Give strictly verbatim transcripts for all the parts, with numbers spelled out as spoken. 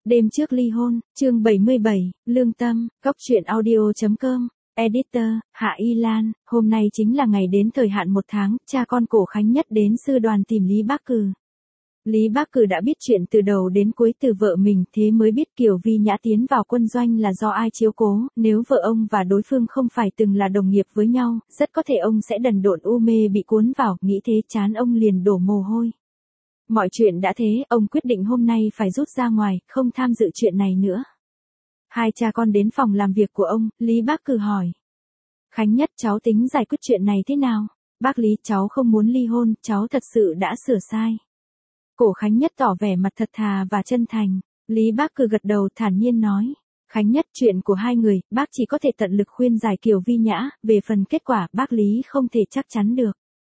Đêm trước ly hôn, chương bảy mươi bảy, Lương Tâm, Cóc truyện audio chấm com, Editor, Hạ Y Lan. Hôm nay chính là ngày đến thời hạn một tháng, cha con Cổ Khánh Nhất đến sư đoàn tìm Lý Bác Cừ. Lý Bác Cừ đã biết chuyện từ đầu đến cuối từ vợ mình, thế mới biết Kiều Vi Nhã tiến vào quân doanh là do ai chiếu cố, nếu vợ ông và đối phương không phải từng là đồng nghiệp với nhau, rất có thể ông sẽ đần độn u mê bị cuốn vào, nghĩ thế chán ông liền đổ mồ hôi. Mọi chuyện đã thế, ông quyết định hôm nay phải rút ra ngoài, không tham dự chuyện này nữa. Hai cha con đến phòng làm việc của ông, Lý Bác Cừ hỏi. Khánh Nhất, cháu tính giải quyết chuyện này thế nào? Bác Lý, cháu không muốn ly hôn, cháu thật sự đã sửa sai. Cổ Khánh Nhất tỏ vẻ mặt thật thà và chân thành. Lý Bác Cừ gật đầu thản nhiên nói. Khánh Nhất, chuyện của hai người, bác chỉ có thể tận lực khuyên giải Kiều Vi Nhã, về phần kết quả, bác Lý không thể chắc chắn được.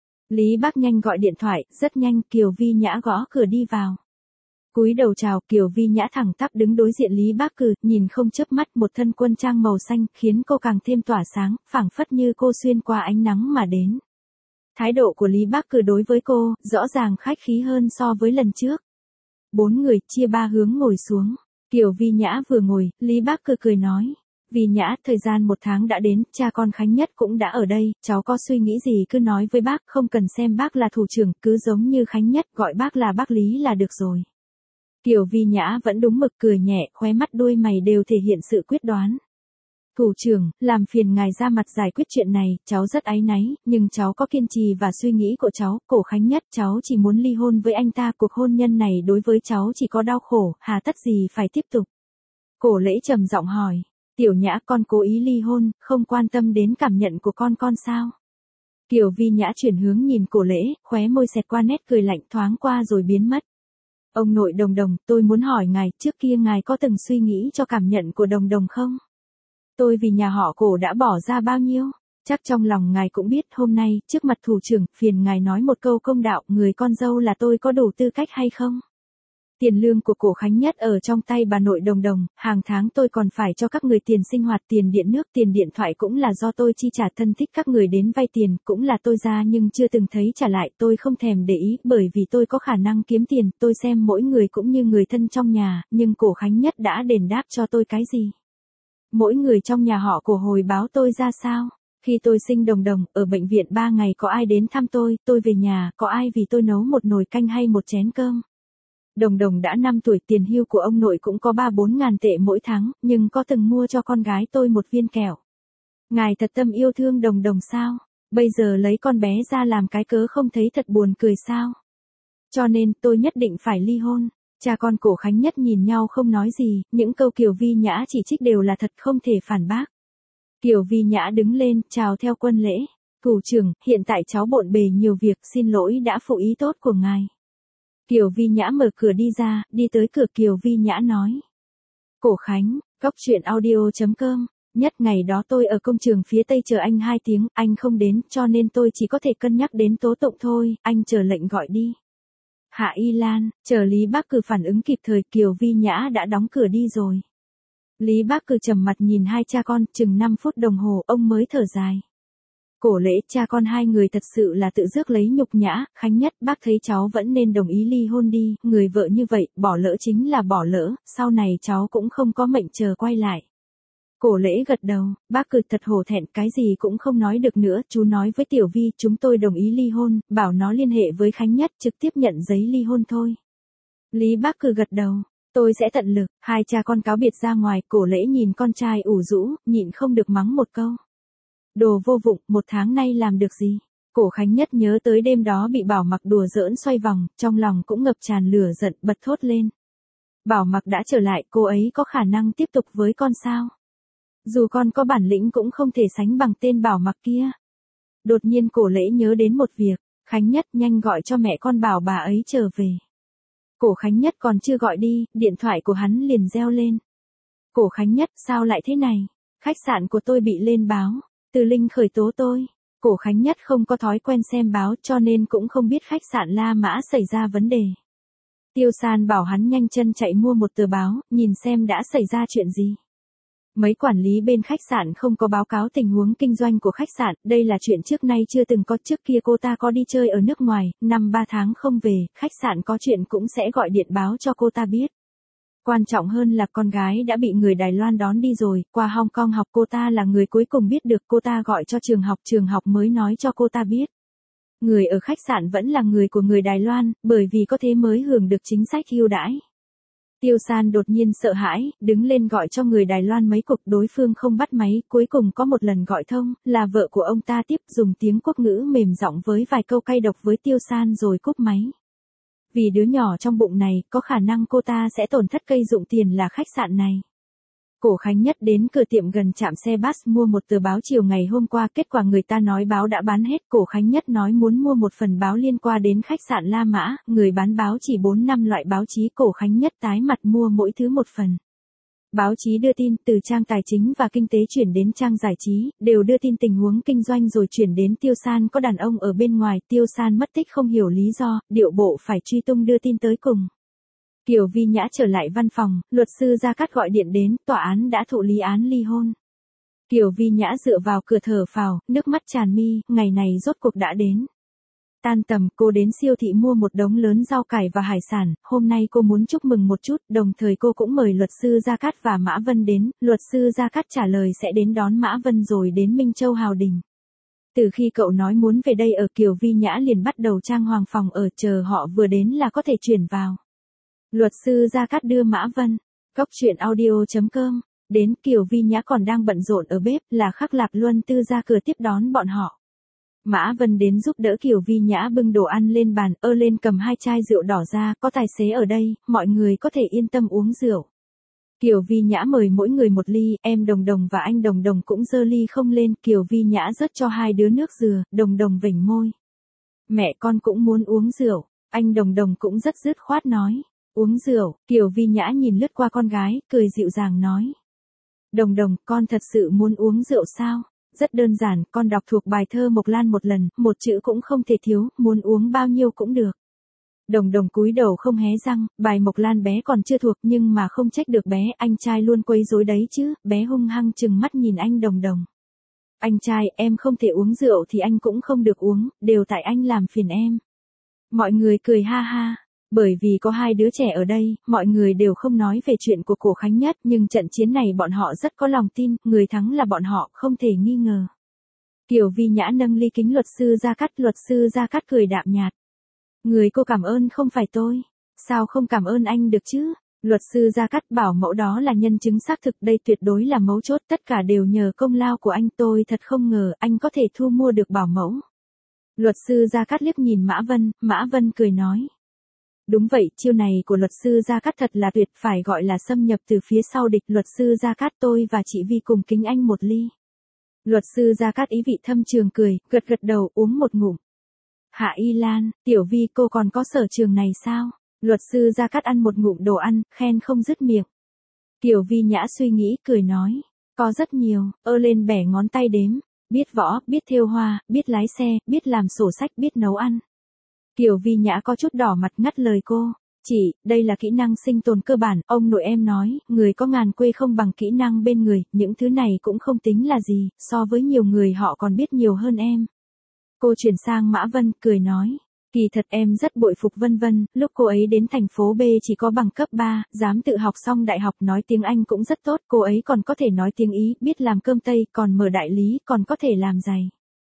Lý Bác nhanh gọi điện thoại, rất nhanh Kiều Vi Nhã gõ cửa đi vào. Cúi đầu chào, Kiều Vi Nhã thẳng tắp đứng đối diện Lý Bác Cừ, nhìn không chớp mắt, một thân quân trang màu xanh, khiến cô càng thêm tỏa sáng, phảng phất như cô xuyên qua ánh nắng mà đến. Thái độ của Lý Bác Cừ đối với cô, rõ ràng khách khí hơn so với lần trước. Bốn người, chia ba hướng ngồi xuống. Kiều Vi Nhã vừa ngồi, Lý Bác Cừ cười nói. Vi Nhã, thời gian một tháng đã đến, cha con Khánh Nhất cũng đã ở đây, cháu có suy nghĩ gì cứ nói với bác, không cần xem bác là thủ trưởng, cứ giống như Khánh Nhất, gọi bác là bác Lý là được rồi. Kiều Vi Nhã vẫn đúng mực cười nhẹ, khóe mắt đôi mày đều thể hiện sự quyết đoán. Thủ trưởng, làm phiền ngài ra mặt giải quyết chuyện này, cháu rất áy náy, nhưng cháu có kiên trì và suy nghĩ của cháu, Cổ Khánh Nhất, cháu chỉ muốn ly hôn với anh ta, cuộc hôn nhân này đối với cháu chỉ có đau khổ, hà tất gì phải tiếp tục. Cổ Lễ trầm giọng hỏi. Tiểu Nhã, con cố ý ly hôn, không quan tâm đến cảm nhận của con con sao? Kiều Vi Nhã chuyển hướng nhìn Cổ Lễ, khóe môi xẹt qua nét cười lạnh thoáng qua rồi biến mất. Ông nội Đồng Đồng, tôi muốn hỏi ngài, trước kia ngài có từng suy nghĩ cho cảm nhận của Đồng Đồng không? Tôi vì nhà họ Cổ đã bỏ ra bao nhiêu? Chắc trong lòng ngài cũng biết, hôm nay, trước mặt thủ trưởng, phiền ngài nói một câu công đạo, người con dâu là tôi có đủ tư cách hay không? Tiền lương của Cổ Khánh Nhất ở trong tay bà nội Đồng Đồng, hàng tháng tôi còn phải cho các người tiền sinh hoạt, tiền điện nước, tiền điện thoại cũng là do tôi chi trả, thân thích các người đến vay tiền, cũng là tôi ra nhưng chưa từng thấy trả lại, tôi không thèm để ý, bởi vì tôi có khả năng kiếm tiền, tôi xem mỗi người cũng như người thân trong nhà, nhưng Cổ Khánh Nhất đã đền đáp cho tôi cái gì? Mỗi người trong nhà họ Cổ hồi báo tôi ra sao? Khi tôi sinh Đồng Đồng, ở bệnh viện ba ngày có ai đến thăm tôi, tôi về nhà, có ai vì tôi nấu một nồi canh hay một chén cơm? Đồng Đồng đã năm tuổi, tiền hưu của ông nội cũng có ba bốn ngàn tệ mỗi tháng, nhưng có từng mua cho con gái tôi một viên kẹo. Ngài thật tâm yêu thương Đồng Đồng sao? Bây giờ lấy con bé ra làm cái cớ không thấy thật buồn cười sao? Cho nên tôi nhất định phải ly hôn. Cha con Cổ Khánh Nhất nhìn nhau không nói gì, những câu Kiều Vi Nhã chỉ trích đều là thật, không thể phản bác. Kiều Vi Nhã đứng lên, chào theo quân lễ. Thủ trưởng, hiện tại cháu bộn bề nhiều việc, xin lỗi đã phụ ý tốt của ngài. Kiều Vi Nhã mở cửa đi ra, đi tới cửa Kiều Vi Nhã nói. Cổ Khánh, Cóc truyện audio chấm com, Nhất, ngày đó tôi ở công trường phía Tây chờ anh hai tiếng, anh không đến, cho nên tôi chỉ có thể cân nhắc đến tố tụng thôi, anh chờ lệnh gọi đi. Hạ Y Lan, chờ Lý Bác Cừ phản ứng kịp thời, Kiều Vi Nhã đã đóng cửa đi rồi. Lý Bác Cừ trầm mặt nhìn hai cha con, chừng năm phút đồng hồ, ông mới thở dài. Cổ Lễ, cha con hai người thật sự là tự rước lấy nhục nhã, Khánh Nhất, bác thấy cháu vẫn nên đồng ý ly hôn đi, người vợ như vậy, bỏ lỡ chính là bỏ lỡ, sau này cháu cũng không có mệnh chờ quay lại. Cổ Lễ gật đầu, bác Cừ thật hổ thẹn, cái gì cũng không nói được nữa, chú nói với Tiểu Vi, chúng tôi đồng ý ly hôn, bảo nó liên hệ với Khánh Nhất, trực tiếp nhận giấy ly hôn thôi. Lý Bác Cừ gật đầu, tôi sẽ tận lực, hai cha con cáo biệt ra ngoài, Cổ Lễ nhìn con trai ủ rũ, nhịn không được mắng một câu. Đồ vô dụng, một tháng nay làm được gì? Cổ Khánh Nhất nhớ tới đêm đó bị Bảo Mặc đùa giỡn xoay vòng, trong lòng cũng ngập tràn lửa giận, bật thốt lên. Bảo Mặc đã trở lại, cô ấy có khả năng tiếp tục với con sao? Dù con có bản lĩnh cũng không thể sánh bằng tên Bảo Mặc kia. Đột nhiên Cổ Lễ nhớ đến một việc, Khánh Nhất nhanh gọi cho mẹ con bảo bà ấy trở về. Cổ Khánh Nhất còn chưa gọi đi, điện thoại của hắn liền reo lên. Cổ Khánh Nhất, sao lại thế này? Khách sạn của tôi bị lên báo. Từ Linh khởi tố tôi. Cổ Khánh Nhất không có thói quen xem báo cho nên cũng không biết khách sạn La Mã xảy ra vấn đề. Tiêu San bảo hắn nhanh chân chạy mua một tờ báo, nhìn xem đã xảy ra chuyện gì. Mấy quản lý bên khách sạn không có báo cáo tình huống kinh doanh của khách sạn, đây là chuyện trước nay chưa từng có, trước kia cô ta có đi chơi ở nước ngoài, năm ba tháng không về, khách sạn có chuyện cũng sẽ gọi điện báo cho cô ta biết. Quan trọng hơn là con gái đã bị người Đài Loan đón đi rồi, qua Hong Kong học cô ta là người cuối cùng biết được, cô ta gọi cho trường học, trường học mới nói cho cô ta biết. Người ở khách sạn vẫn là người của người Đài Loan, bởi vì có thế mới hưởng được chính sách ưu đãi. Tiêu San đột nhiên sợ hãi, đứng lên gọi cho người Đài Loan mấy cuộc, đối phương không bắt máy, cuối cùng có một lần gọi thông, là vợ của ông ta tiếp, dùng tiếng quốc ngữ mềm giọng với vài câu cay độc với Tiêu San rồi cúp máy. Vì đứa nhỏ trong bụng này, có khả năng cô ta sẽ tổn thất cây dụng tiền là khách sạn này. Cổ Khánh Nhất đến cửa tiệm gần trạm xe bus mua một tờ báo chiều ngày hôm qua, kết quả người ta nói báo đã bán hết. Cổ Khánh Nhất nói muốn mua một phần báo liên quan đến khách sạn La Mã, người bán báo chỉ bốn năm loại báo chí. Cổ Khánh Nhất tái mặt mua mỗi thứ một phần. Báo chí đưa tin từ trang tài chính và kinh tế chuyển đến trang giải trí, đều đưa tin tình huống kinh doanh rồi chuyển đến Tiêu San có đàn ông ở bên ngoài. Tiêu San mất tích không hiểu lý do, điệu bộ phải truy tung đưa tin tới cùng. Kiều Vi Nhã trở lại văn phòng, luật sư Gia Cát gọi điện đến, tòa án đã thụ lý án ly hôn. Kiều Vi Nhã dựa vào cửa thở phào, nước mắt tràn mi, ngày này rốt cuộc đã đến. Tan tầm, cô đến siêu thị mua một đống lớn rau cải và hải sản, hôm nay cô muốn chúc mừng một chút, đồng thời cô cũng mời luật sư Gia Cát và Mã Vân đến, luật sư Gia Cát trả lời sẽ đến đón Mã Vân rồi đến Minh Châu Hào Đình. Từ khi cậu nói muốn về đây ở, Kiều Vi Nhã liền bắt đầu trang hoàng phòng ở, chờ họ vừa đến là có thể chuyển vào. Luật sư Gia Cát đưa Mã Vân, cốc truyện audio chấm com, đến. Kiều Vi Nhã còn đang bận rộn ở bếp, là Khắc Lạp Luân Tư ra cửa tiếp đón bọn họ. Mã Vân đến giúp đỡ Kiều Vi Nhã bưng đồ ăn lên bàn, ơ lên cầm hai chai rượu đỏ ra, có tài xế ở đây, mọi người có thể yên tâm uống rượu. Kiều Vi Nhã mời mỗi người một ly, em Đồng Đồng và anh Đồng Đồng cũng giơ ly không lên, Kiều Vi Nhã rớt cho hai đứa nước dừa, Đồng Đồng vểnh môi. Mẹ con cũng muốn uống rượu, anh Đồng Đồng cũng rất dứt khoát nói. Uống rượu, Kiều Vi Nhã nhìn lướt qua con gái, cười dịu dàng nói. Đồng Đồng, con thật sự muốn uống rượu sao? Rất đơn giản, con đọc thuộc bài thơ Mộc Lan một lần, một chữ cũng không thể thiếu, muốn uống bao nhiêu cũng được. Đồng Đồng cúi đầu không hé răng, bài Mộc Lan bé còn chưa thuộc nhưng mà không trách được bé, anh trai luôn quấy rối đấy chứ, bé hung hăng trừng mắt nhìn anh Đồng Đồng. Anh trai, em không thể uống rượu thì anh cũng không được uống, đều tại anh làm phiền em. Mọi người cười ha ha. Bởi vì có hai đứa trẻ ở đây, mọi người đều không nói về chuyện của Cổ Khánh Nhất, nhưng trận chiến này bọn họ rất có lòng tin, người thắng là bọn họ, không thể nghi ngờ. Kiều Vi Nhã nâng ly kính luật sư Gia Cát, luật sư Gia Cát cười đạm nhạt. Người cô cảm ơn không phải tôi, sao không cảm ơn anh được chứ? Luật sư Gia Cát bảo mẫu đó là nhân chứng xác thực, đây tuyệt đối là mấu chốt, tất cả đều nhờ công lao của anh, tôi thật không ngờ anh có thể thu mua được bảo mẫu. Luật sư Gia Cát liếc nhìn Mã Vân, Mã Vân cười nói. Đúng vậy, chiêu này của luật sư Gia Cát thật là tuyệt, phải gọi là xâm nhập từ phía sau địch. Luật sư Gia Cát, tôi và chị Vi cùng kính anh một ly. Luật sư Gia Cát ý vị thâm trường cười, gật gật đầu, uống một ngụm. Hạ Y Lan, Tiểu Vi cô còn có sở trường này sao? Luật sư Gia Cát ăn một ngụm đồ ăn, khen không dứt miệng. Kiều Vi Nhã suy nghĩ, cười nói. Có rất nhiều, ơ lên bẻ ngón tay đếm. Biết võ, biết thêu hoa, biết lái xe, biết làm sổ sách, biết nấu ăn. Kiều Vi Nhã có chút đỏ mặt ngắt lời cô. Chị, đây là kỹ năng sinh tồn cơ bản, ông nội em nói, người có ngàn quê không bằng kỹ năng bên người, những thứ này cũng không tính là gì, so với nhiều người họ còn biết nhiều hơn em. Cô chuyển sang Mã Vân, cười nói. Kỳ thật em rất bội phục Vân Vân, lúc cô ấy đến thành phố B chỉ có bằng cấp ba, dám tự học xong đại học, nói tiếng Anh cũng rất tốt, cô ấy còn có thể nói tiếng Ý, biết làm cơm Tây, còn mở đại lý, còn có thể làm giày.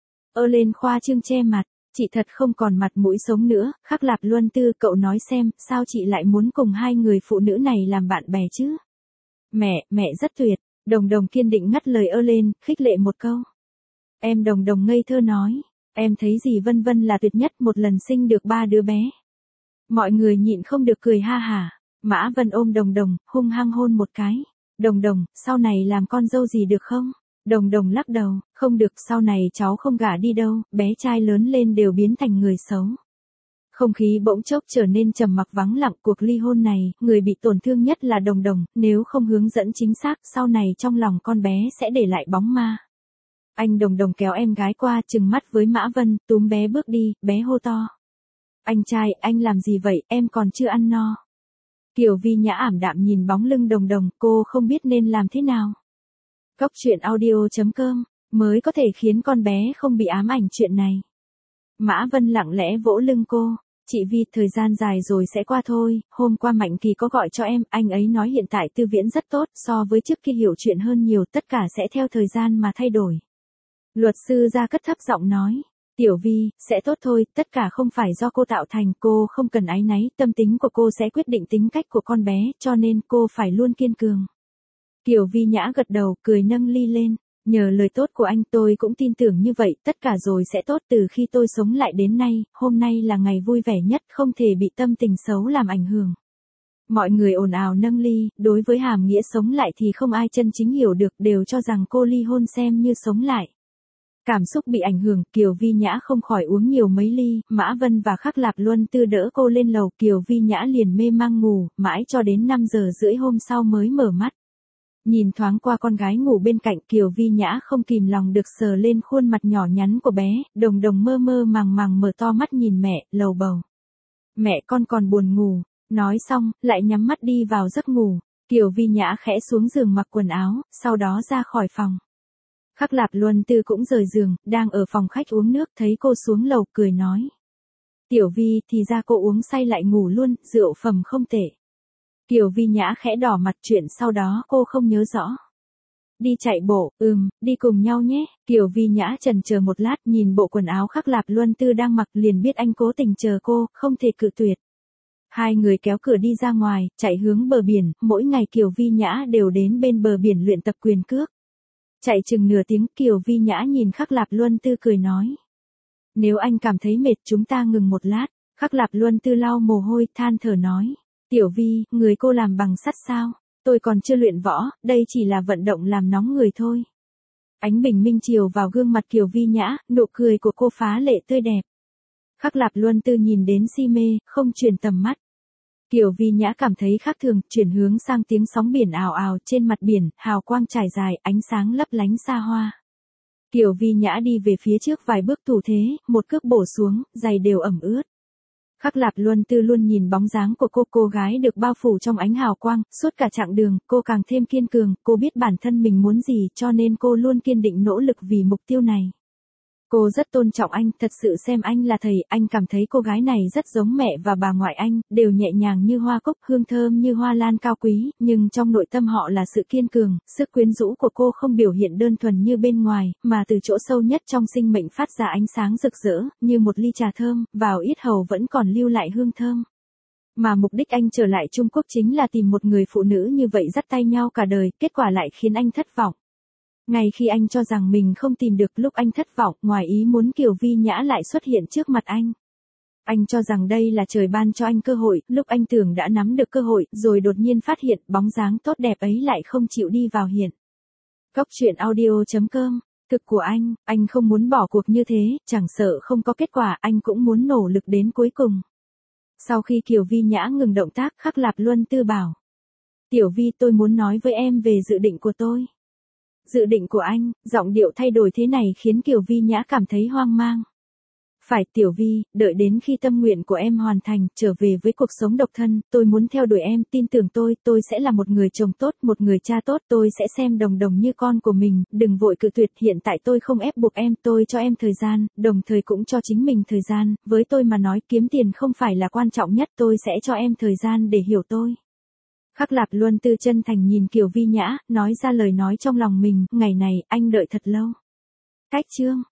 Ơ lên khoa trương che mặt. Chị thật không còn mặt mũi sống nữa, Khắc Lạp Luân Tư, cậu nói xem, sao chị lại muốn cùng hai người phụ nữ này làm bạn bè chứ? Mẹ, mẹ rất tuyệt, Đồng Đồng kiên định ngắt lời ơ lên, khích lệ một câu. Em Đồng Đồng ngây thơ nói, em thấy gì Vân Vân là tuyệt nhất, một lần sinh được ba đứa bé. Mọi người nhịn không được cười ha hả, Mã Vân ôm Đồng Đồng, hung hăng hôn một cái. Đồng Đồng, sau này làm con dâu gì được không? Đồng Đồng lắc đầu, không được, sau này cháu không gả đi đâu, bé trai lớn lên đều biến thành người xấu. Không khí bỗng chốc trở nên trầm mặc vắng lặng, cuộc ly hôn này, người bị tổn thương nhất là Đồng Đồng, nếu không hướng dẫn chính xác, sau này trong lòng con bé sẽ để lại bóng ma. Anh Đồng Đồng kéo em gái qua, trừng mắt với Mã Vân, túm bé bước đi, bé hô to. Anh trai, anh làm gì vậy, em còn chưa ăn no. Kiều Vi Nhã ảm đạm nhìn bóng lưng Đồng Đồng, cô không biết nên làm thế nào. Cốc truyện audio chấm com, mới có thể khiến con bé không bị ám ảnh chuyện này. Mã Vân lặng lẽ vỗ lưng cô. Chị Vi, thời gian dài rồi sẽ qua thôi, hôm qua Mạnh Kỳ có gọi cho em, anh ấy nói hiện tại Tư Viễn rất tốt, so với trước kia hiểu chuyện hơn nhiều, tất cả sẽ theo thời gian mà thay đổi. Luật sư Gia cất thấp giọng nói. Tiểu Vi, sẽ tốt thôi, tất cả không phải do cô tạo thành, cô không cần áy náy, tâm tính của cô sẽ quyết định tính cách của con bé, cho nên cô phải luôn kiên cường. Kiều Vi Nhã gật đầu, cười nâng ly lên. Nhờ lời tốt của anh tôi cũng tin tưởng như vậy, tất cả rồi sẽ tốt. Từ khi tôi sống lại đến nay, hôm nay là ngày vui vẻ nhất, không thể bị tâm tình xấu làm ảnh hưởng. Mọi người ồn ào nâng ly, đối với hàm nghĩa sống lại thì không ai chân chính hiểu được, đều cho rằng cô ly hôn xem như sống lại. Cảm xúc bị ảnh hưởng, Kiều Vi Nhã không khỏi uống nhiều mấy ly, Mã Vân và Khắc Lạp Luân Tư đỡ cô lên lầu, Kiều Vi Nhã liền mê mang ngủ, mãi cho đến năm giờ rưỡi hôm sau mới mở mắt. Nhìn thoáng qua con gái ngủ bên cạnh, Kiều Vi Nhã không kìm lòng được sờ lên khuôn mặt nhỏ nhắn của bé, đồng đồng mơ mơ màng màng mở to mắt nhìn mẹ, lầu bầu. Mẹ con còn buồn ngủ, nói xong, lại nhắm mắt đi vào giấc ngủ. Kiều Vi Nhã khẽ xuống giường mặc quần áo, sau đó ra khỏi phòng. Khắc Lạp Luân Tư cũng rời giường, đang ở phòng khách uống nước, thấy cô xuống lầu, cười nói. Tiểu Vi, thì ra cô uống say lại ngủ luôn, rượu phẩm không tệ. Kiều Vi Nhã khẽ đỏ mặt, chuyện sau đó cô không nhớ rõ. Đi chạy bộ, ừm, đi cùng nhau nhé. Kiều Vi Nhã chần chờ một lát, nhìn bộ quần áo Khắc Lạp Luân Tư đang mặc liền biết anh cố tình chờ cô, không thể cự tuyệt. Hai người kéo cửa đi ra ngoài, chạy hướng bờ biển, mỗi ngày Kiều Vi Nhã đều đến bên bờ biển luyện tập quyền cước. Chạy chừng nửa tiếng, Kiều Vi Nhã nhìn Khắc Lạp Luân Tư cười nói. Nếu anh cảm thấy mệt chúng ta ngừng một lát. Khắc Lạp Luân Tư lau mồ hôi, than thở nói. Tiểu Vi, người cô làm bằng sắt sao? Tôi còn chưa luyện võ, đây chỉ là vận động làm nóng người thôi. Ánh bình minh chiều vào gương mặt Kiều Vi Nhã, nụ cười của cô phá lệ tươi đẹp. Khắc Lạp Luân Tư nhìn đến si mê, không chuyển tầm mắt. Kiều Vi Nhã cảm thấy khác thường, chuyển hướng sang tiếng sóng biển ào ào trên mặt biển, hào quang trải dài, ánh sáng lấp lánh xa hoa. Kiều Vi Nhã đi về phía trước vài bước thủ thế, một cước bổ xuống, giày đều ẩm ướt. Khắc Lạp Luân Tư luôn nhìn bóng dáng của cô, cô gái được bao phủ trong ánh hào quang, suốt cả chặng đường, cô càng thêm kiên cường, cô biết bản thân mình muốn gì cho nên cô luôn kiên định nỗ lực vì mục tiêu này. Cô rất tôn trọng anh, thật sự xem anh là thầy, anh cảm thấy cô gái này rất giống mẹ và bà ngoại anh, đều nhẹ nhàng như hoa cúc, hương thơm như hoa lan cao quý, nhưng trong nội tâm họ là sự kiên cường, sức quyến rũ của cô không biểu hiện đơn thuần như bên ngoài, mà từ chỗ sâu nhất trong sinh mệnh phát ra ánh sáng rực rỡ, như một ly trà thơm, vào yết hầu vẫn còn lưu lại hương thơm. Mà mục đích anh trở lại Trung Quốc chính là tìm một người phụ nữ như vậy dắt tay nhau cả đời, kết quả lại khiến anh thất vọng. Ngay khi anh cho rằng mình không tìm được, lúc anh thất vọng, ngoài ý muốn Kiều Vi Nhã lại xuất hiện trước mặt anh. Anh cho rằng đây là trời ban cho anh cơ hội, lúc anh tưởng đã nắm được cơ hội, rồi đột nhiên phát hiện bóng dáng tốt đẹp ấy lại không chịu đi vào hiện. Cốc truyện audio chấm com, thực của anh, anh không muốn bỏ cuộc như thế, chẳng sợ không có kết quả, anh cũng muốn nỗ lực đến cuối cùng. Sau khi Kiều Vi Nhã ngừng động tác, Khắc Lạp Luân Tư bảo. Tiểu Vi, tôi muốn nói với em về dự định của tôi. Dự định của anh, giọng điệu thay đổi thế này khiến Kiều Vi Nhã cảm thấy hoang mang. Phải Tiểu Vi, đợi đến khi tâm nguyện của em hoàn thành, trở về với cuộc sống độc thân, tôi muốn theo đuổi em, tin tưởng tôi, tôi sẽ là một người chồng tốt, một người cha tốt, tôi sẽ xem Đồng Đồng như con của mình, đừng vội cự tuyệt, hiện tại tôi không ép buộc em, tôi cho em thời gian, đồng thời cũng cho chính mình thời gian, với tôi mà nói kiếm tiền không phải là quan trọng nhất, tôi sẽ cho em thời gian để hiểu tôi. Khắc Lạp Luân Tư chân thành nhìn Kiều Vi Nhã, nói ra lời nói trong lòng mình, ngày này, anh đợi thật lâu. Cách chương